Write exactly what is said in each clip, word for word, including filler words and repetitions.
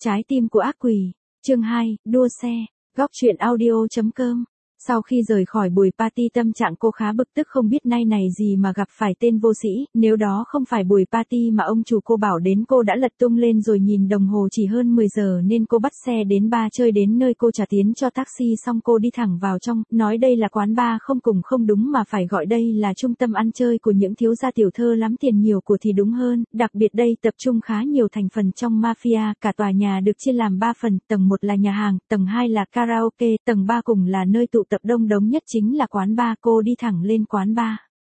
Trái tim của ác quỷ, chương hai, đua xe, góc truyện audio.com. Sau khi rời khỏi buổi party tâm trạng cô khá bực tức không biết nay này gì mà gặp phải tên vô sĩ, nếu đó không phải buổi party mà ông chủ cô bảo đến cô đã lật tung lên rồi nhìn đồng hồ chỉ hơn mười giờ nên cô bắt xe đến bar chơi đến nơi cô trả tiền cho taxi xong cô đi thẳng vào trong, nói đây là quán bar không cùng không đúng mà phải gọi đây là trung tâm ăn chơi của những thiếu gia tiểu thơ lắm tiền nhiều của thì đúng hơn, đặc biệt đây tập trung khá nhiều thành phần trong mafia, cả tòa nhà được chia làm ba phần, tầng một là nhà hàng, tầng hai là karaoke, tầng ba cùng là nơi tụ tập đông đống nhất chính là quán bar. Cô đi thẳng lên quán bar.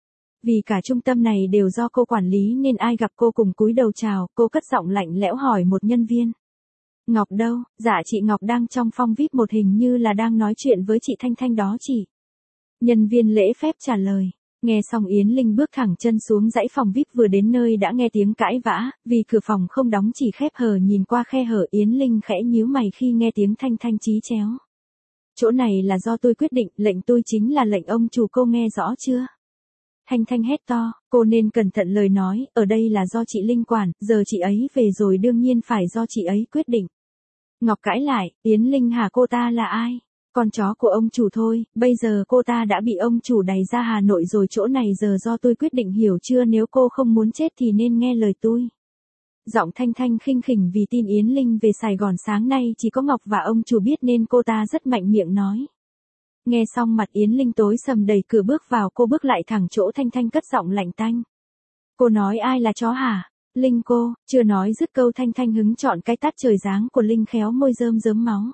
Vì cả trung tâm này đều do cô quản lý nên ai gặp cô cùng cúi đầu chào, cô cất giọng lạnh lẽo hỏi một nhân viên. Ngọc đâu? Dạ chị Ngọc đang trong phòng vi ai pi một hình như là đang nói chuyện với chị Thanh Thanh đó chị. Nhân viên lễ phép trả lời. Nghe xong Yến Linh bước thẳng chân xuống dãy phòng vi ai pi vừa đến nơi đã nghe tiếng cãi vã, vì cửa phòng không đóng chỉ khép hờ nhìn qua khe hở Yến Linh khẽ nhíu mày khi nghe tiếng Thanh Thanh chí chéo. Chỗ này là do tôi quyết định, lệnh tôi chính là lệnh ông chủ cô nghe rõ chưa? Thanh Thanh hét to, cô nên cẩn thận lời nói, ở đây là do chị Linh quản, giờ chị ấy về rồi đương nhiên phải do chị ấy quyết định. Ngọc cãi lại, Yến Linh hả cô ta là ai? Con chó của ông chủ thôi, bây giờ cô ta đã bị ông chủ đày ra Hà Nội rồi chỗ này giờ do tôi quyết định hiểu chưa nếu cô không muốn chết thì nên nghe lời tôi. Giọng Thanh Thanh khinh khỉnh vì tin Yến Linh về Sài Gòn sáng nay chỉ có Ngọc và ông chủ biết nên cô ta rất mạnh miệng nói. Nghe xong mặt Yến Linh tối sầm đẩy cửa bước vào cô bước lại thẳng chỗ Thanh Thanh cất giọng lạnh tanh. Cô nói ai là chó hả? Linh cô, chưa nói dứt câu Thanh Thanh hứng chọn cái tát trời giáng của Linh khéo môi rơm rớm máu.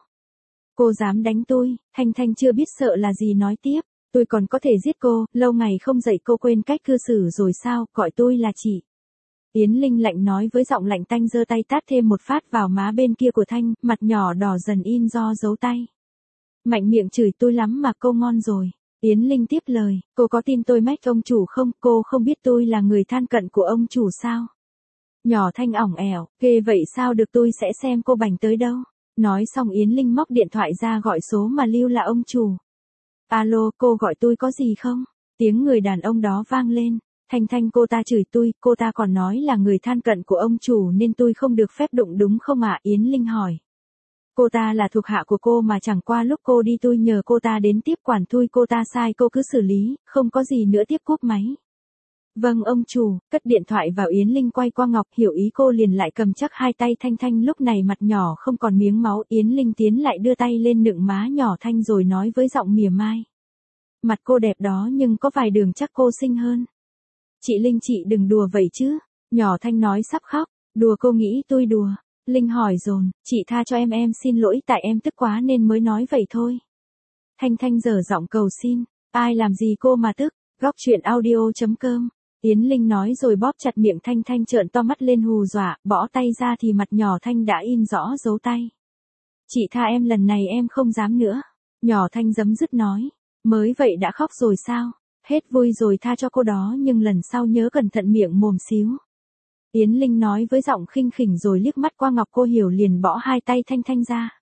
Cô dám đánh tôi, Thanh Thanh chưa biết sợ là gì nói tiếp. Tôi còn có thể giết cô, lâu ngày không dạy cô quên cách cư xử rồi sao, gọi tôi là chị. Yến Linh lạnh nói với giọng lạnh tanh giơ tay tát thêm một phát vào má bên kia của Thanh, mặt nhỏ đỏ dần in do dấu tay. Mạnh miệng chửi tôi lắm mà cô ngon rồi. Yến Linh tiếp lời, cô có tin tôi mách ông chủ không, cô không biết tôi là người thân cận của ông chủ sao? Nhỏ Thanh ỏng ẻo, ghê vậy sao được tôi sẽ xem cô bành tới đâu. Nói xong Yến Linh móc điện thoại ra gọi số mà lưu là ông chủ. Alo, cô gọi tôi có gì không? Tiếng người đàn ông đó vang lên. Thanh Thanh cô ta chửi tôi, cô ta còn nói là người thân cận của ông chủ nên tôi không được phép đụng đúng không ạ? Yến Linh hỏi. Cô ta là thuộc hạ của cô mà chẳng qua lúc cô đi tôi nhờ cô ta đến tiếp quản tôi cô ta sai cô cứ xử lý, không có gì nữa tiếp cúp máy. Vâng ông chủ, cất điện thoại vào Yến Linh quay qua Ngọc hiểu ý cô liền lại cầm chắc hai tay Thanh Thanh lúc này mặt nhỏ không còn miếng máu Yến Linh tiến lại đưa tay lên nựng má nhỏ Thanh rồi nói với giọng mỉa mai. Mặt cô đẹp đó nhưng có vài đường chắc cô xinh hơn. Chị Linh chị đừng đùa vậy chứ, nhỏ Thanh nói sắp khóc, đùa cô nghĩ tôi đùa. Linh hỏi dồn, chị tha cho em em xin lỗi tại em tức quá nên mới nói vậy thôi. Thanh Thanh giở giọng cầu xin, ai làm gì cô mà tức, góc truyện audio.com. Yến Linh nói rồi bóp chặt miệng Thanh Thanh trợn to mắt lên hù dọa, bỏ tay ra thì mặt nhỏ Thanh đã in rõ dấu tay. Chị tha em lần này em không dám nữa. Nhỏ Thanh giấm dứt nói, mới vậy đã khóc rồi sao? Hết vui rồi tha cho cô đó nhưng lần sau nhớ cẩn thận miệng mồm xíu. Yến Linh nói với giọng khinh khỉnh rồi liếc mắt qua Ngọc cô hiểu liền bỏ hai tay Thanh Thanh ra.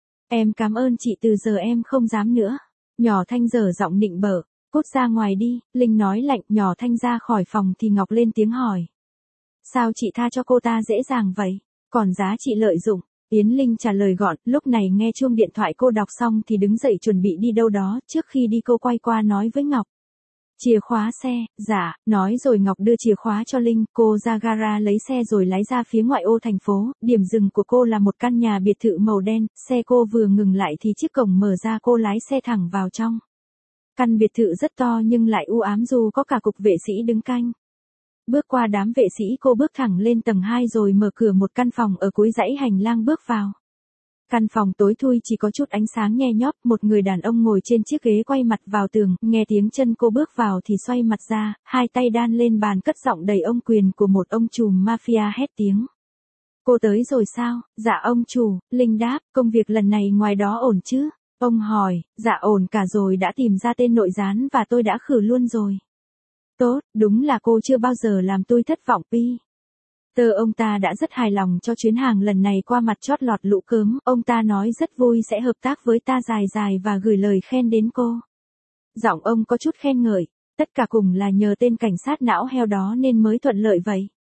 Em cảm ơn chị từ giờ em không dám nữa. Nhỏ Thanh dở giọng nịnh bợ, cút ra ngoài đi, Linh nói lạnh nhỏ Thanh ra khỏi phòng thì Ngọc lên tiếng hỏi. Sao chị tha cho cô ta dễ dàng vậy, còn giá chị lợi dụng. Yến Linh trả lời gọn, lúc này nghe chuông điện thoại cô đọc xong thì đứng dậy chuẩn bị đi đâu đó, trước khi đi cô quay qua nói với Ngọc. Chìa khóa xe, dạ, nói rồi Ngọc đưa chìa khóa cho Linh, cô ra gara lấy xe rồi lái ra phía ngoại ô thành phố, điểm dừng của cô là một căn nhà biệt thự màu đen, xe cô vừa ngừng lại thì chiếc cổng mở ra cô lái xe thẳng vào trong. Căn biệt thự rất to nhưng lại u ám dù có cả cục vệ sĩ đứng canh. Bước qua đám vệ sĩ cô bước thẳng lên tầng hai rồi mở cửa một căn phòng ở cuối dãy hành lang bước vào. Căn phòng tối thui chỉ có chút ánh sáng nhe nhóp, một người đàn ông ngồi trên chiếc ghế quay mặt vào tường, nghe tiếng chân cô bước vào thì xoay mặt ra, hai tay đan lên bàn cất giọng đầy ông quyền của một ông trùm mafia hét tiếng. Cô tới rồi sao? Dạ ông chủ, Linh đáp, công việc lần này ngoài đó ổn chứ? Ông hỏi, dạ ổn cả rồi đã tìm ra tên nội gián và tôi đã khử luôn rồi. Tốt, đúng là cô chưa bao giờ làm tôi thất vọng pi. Tờ ông ta đã rất hài lòng cho chuyến hàng lần này qua mặt chót lọt lũ cớm, ông ta nói rất vui sẽ hợp tác với ta dài dài và gửi lời khen đến cô. Giọng ông có chút khen ngợi, tất cả cùng là nhờ tên cảnh sát não heo đó nên mới thuận lợi vậy.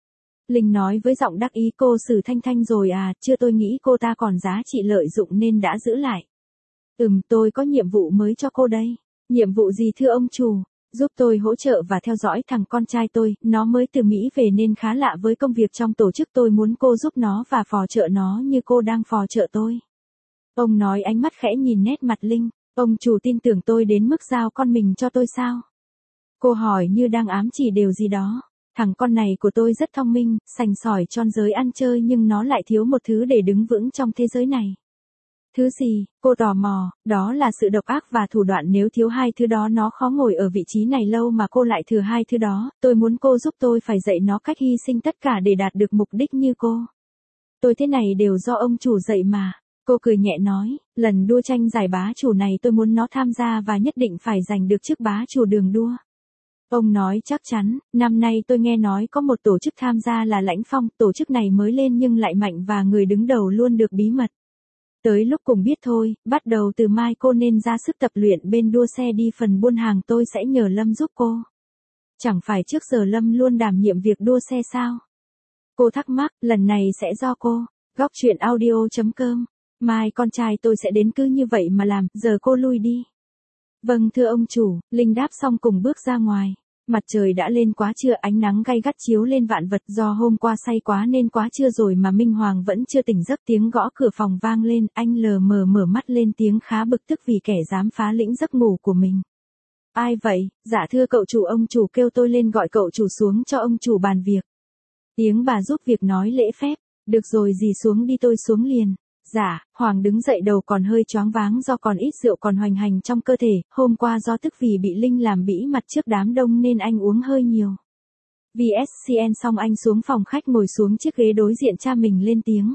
Linh nói với giọng đắc ý, cô xử Thanh Thanh rồi à, chưa, tôi nghĩ cô ta còn giá trị lợi dụng nên đã giữ lại. Ừm, tôi có nhiệm vụ mới cho cô đây. Nhiệm vụ gì thưa ông chủ? Giúp tôi hỗ trợ và theo dõi thằng con trai tôi, nó mới từ Mỹ về nên khá lạ với công việc trong tổ chức, tôi muốn cô giúp nó và phò trợ nó như cô đang phò trợ tôi. Ông nói, ánh mắt khẽ nhìn nét mặt Linh. Ông chủ tin tưởng tôi đến mức giao con mình cho tôi sao? Cô hỏi như đang ám chỉ điều gì đó. Thằng con này của tôi rất thông minh, sành sỏi tròn giới ăn chơi, nhưng nó lại thiếu một thứ để đứng vững trong thế giới này. Thứ gì? Cô tò mò. Đó là sự độc ác và thủ đoạn, nếu thiếu hai thứ đó nó khó ngồi ở vị trí này lâu, mà cô lại thừa hai thứ đó. Tôi muốn cô giúp tôi phải dạy nó cách hy sinh tất cả để đạt được mục đích như cô. Tôi thế này đều do ông chủ dạy mà. Cô cười nhẹ nói, lần đua tranh giải bá chủ này tôi muốn nó tham gia và nhất định phải giành được chức bá chủ đường đua. Ông nói chắc chắn, năm nay tôi nghe nói có một tổ chức tham gia là Lãnh Phong, tổ chức này mới lên nhưng lại mạnh và người đứng đầu luôn được bí mật. Tới lúc cùng biết thôi, bắt đầu từ mai cô nên ra sức tập luyện bên đua xe đi, phần buôn hàng tôi sẽ nhờ Lâm giúp cô. Chẳng phải trước giờ Lâm luôn đảm nhiệm việc đua xe sao? Cô thắc mắc, lần này sẽ do cô. Góc truyện audio chấm com. Mai con trai tôi sẽ đến, cứ như vậy mà làm, giờ cô lui đi. Vâng thưa ông chủ, Linh đáp xong cùng bước ra ngoài. Mặt trời đã lên quá trưa, ánh nắng gay gắt chiếu lên vạn vật, do hôm qua say quá nên quá trưa rồi mà Minh Hoàng vẫn chưa tỉnh giấc. Tiếng gõ cửa phòng vang lên, anh lờ mờ mở mắt lên tiếng khá bực tức vì kẻ dám phá lĩnh giấc ngủ của mình. Ai vậy? Dạ thưa cậu chủ, ông chủ kêu tôi lên gọi cậu chủ xuống cho ông chủ bàn việc. Tiếng bà giúp việc nói lễ phép. Được rồi dì xuống đi, tôi xuống liền. Dạ, Hoàng đứng dậy, đầu còn hơi choáng váng do còn ít rượu còn hoành hành trong cơ thể, hôm qua do tức vì bị Linh làm bĩ mặt trước đám đông nên anh uống hơi nhiều. vê ét xê en xong anh xuống phòng khách ngồi xuống chiếc ghế đối diện cha mình lên tiếng.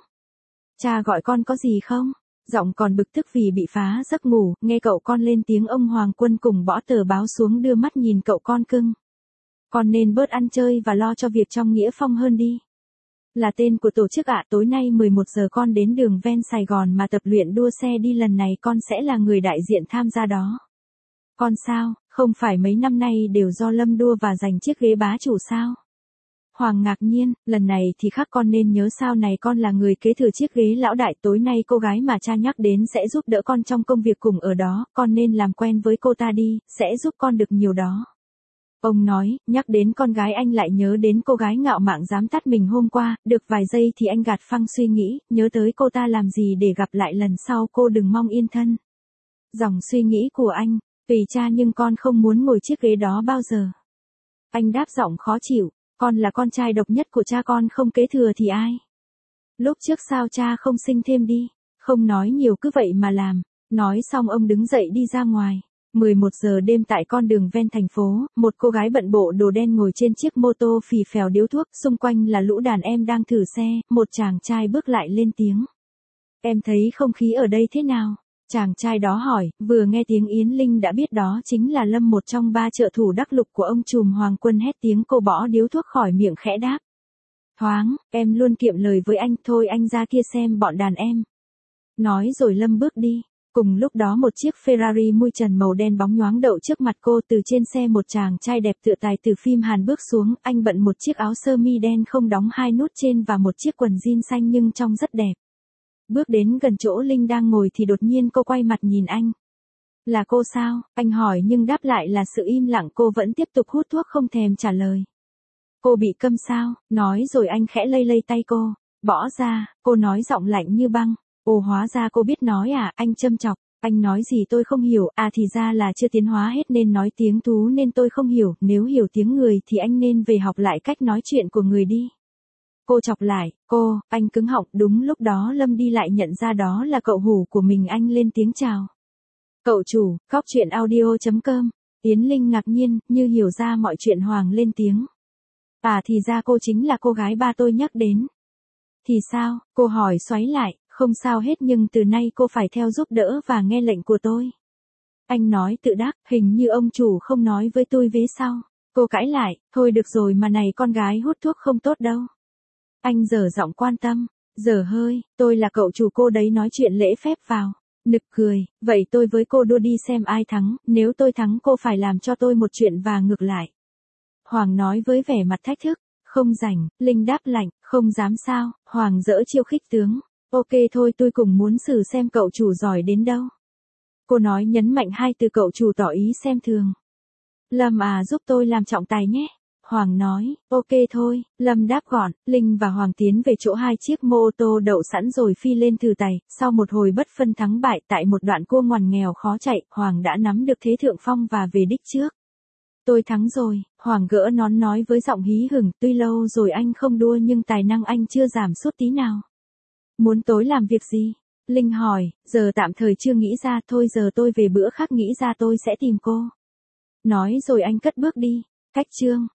Cha gọi con có gì không? Giọng còn bực tức vì bị phá giấc ngủ, nghe cậu con lên tiếng ông Hoàng Quân cùng bỏ tờ báo xuống đưa mắt nhìn cậu con cưng. Con nên bớt ăn chơi và lo cho việc trong Nghĩa Phong hơn đi. Là tên của tổ chức ạ, tối nay mười một giờ con đến đường ven Sài Gòn mà tập luyện đua xe đi, lần này con sẽ là người đại diện tham gia đó. Con sao, không phải mấy năm nay đều do Lâm đua và giành chiếc ghế bá chủ sao? Hoàng ngạc nhiên, lần này thì khác, con nên nhớ sau này con là người kế thừa chiếc ghế lão đại, tối nay cô gái mà cha nhắc đến sẽ giúp đỡ con trong công việc cùng ở đó, con nên làm quen với cô ta đi, sẽ giúp con được nhiều đó. Ông nói, nhắc đến con gái anh lại nhớ đến cô gái ngạo mạn dám tát mình hôm qua, được vài giây thì anh gạt phăng suy nghĩ, nhớ tới cô ta làm gì để gặp lại lần sau cô đừng mong yên thân. Dòng suy nghĩ của anh, tùy cha nhưng con không muốn ngồi chiếc ghế đó bao giờ. Anh đáp giọng khó chịu, con là con trai độc nhất của cha, con không kế thừa thì ai? Lúc trước sao cha không sinh thêm đi, không nói nhiều cứ vậy mà làm. Nói xong ông đứng dậy đi ra ngoài. mười một giờ đêm tại con đường ven thành phố, một cô gái bận bộ đồ đen ngồi trên chiếc mô tô phì phèo điếu thuốc, xung quanh là lũ đàn em đang thử xe, một chàng trai bước lại lên tiếng. Em thấy không khí ở đây thế nào? Chàng trai đó hỏi, vừa nghe tiếng Yến Linh đã biết đó chính là Lâm, một trong ba trợ thủ đắc lực của ông trùm Hoàng Quân. Hét tiếng, cô bỏ điếu thuốc khỏi miệng khẽ đáp. Thoáng, em luôn kiệm lời với anh, thôi anh ra kia xem bọn đàn em. Nói rồi Lâm bước đi. Cùng lúc đó một chiếc Ferrari mui trần màu đen bóng nhoáng đậu trước mặt cô, từ trên xe một chàng trai đẹp tựa tài từ phim Hàn bước xuống, anh bận một chiếc áo sơ mi đen không đóng hai nút trên và một chiếc quần jean xanh nhưng trông rất đẹp. Bước đến gần chỗ Linh đang ngồi thì đột nhiên cô quay mặt nhìn anh. Là cô sao? Anh hỏi nhưng đáp lại là sự im lặng, cô vẫn tiếp tục hút thuốc không thèm trả lời. Cô bị câm sao? Nói rồi anh khẽ lay lay tay cô. Bỏ ra, cô nói giọng lạnh như băng. Ồ, hóa ra cô biết nói à, anh châm chọc. Anh nói gì tôi không hiểu, à thì ra là chưa tiến hóa hết nên nói tiếng thú nên tôi không hiểu, nếu hiểu tiếng người thì anh nên về học lại cách nói chuyện của người đi. Cô chọc lại, cô, anh cứng họng. Đúng lúc đó Lâm đi lại nhận ra đó là cậu hủ của mình, anh lên tiếng chào. Cậu chủ, góc truyện audio chấm com. Yến Linh ngạc nhiên, như hiểu ra mọi chuyện. Hoàng lên tiếng. À thì ra cô chính là cô gái ba tôi nhắc đến. Thì sao? Cô hỏi xoáy lại. Không sao hết, nhưng từ nay cô phải theo giúp đỡ và nghe lệnh của tôi. Anh nói tự đắc, hình như ông chủ không nói với tôi vế sau. Cô cãi lại, thôi được rồi mà này, con gái hút thuốc không tốt đâu. Anh dở giọng quan tâm, dở hơi, tôi là cậu chủ cô đấy, nói chuyện lễ phép vào. Nực cười, vậy tôi với cô đua đi xem ai thắng, nếu tôi thắng cô phải làm cho tôi một chuyện và ngược lại. Hoàng nói với vẻ mặt thách thức, Không rảnh, Linh đáp lạnh, không dám sao, Hoàng dỡ chiêu khích tướng. Ok thôi tôi cùng muốn xử xem cậu chủ giỏi đến đâu. Cô nói nhấn mạnh hai từ cậu chủ tỏ ý xem thường. Lâm à giúp tôi làm trọng tài nhé. Hoàng nói, ok thôi, Lâm đáp gọn, Linh và Hoàng tiến về chỗ hai chiếc mô tô đậu sẵn rồi phi lên thử tài, sau một hồi bất phân thắng bại tại một đoạn cua ngoằn nghèo khó chạy, Hoàng đã nắm được thế thượng phong và về đích trước. Tôi thắng rồi, Hoàng gỡ nón nói với giọng hí hửng, tuy lâu rồi anh không đua nhưng tài năng anh chưa giảm sút tí nào. Muốn tối làm việc gì? Linh hỏi, giờ tạm thời chưa nghĩ ra, thôi giờ tôi về bữa khác nghĩ ra tôi sẽ tìm cô. Nói rồi anh cất bước đi, cách chương.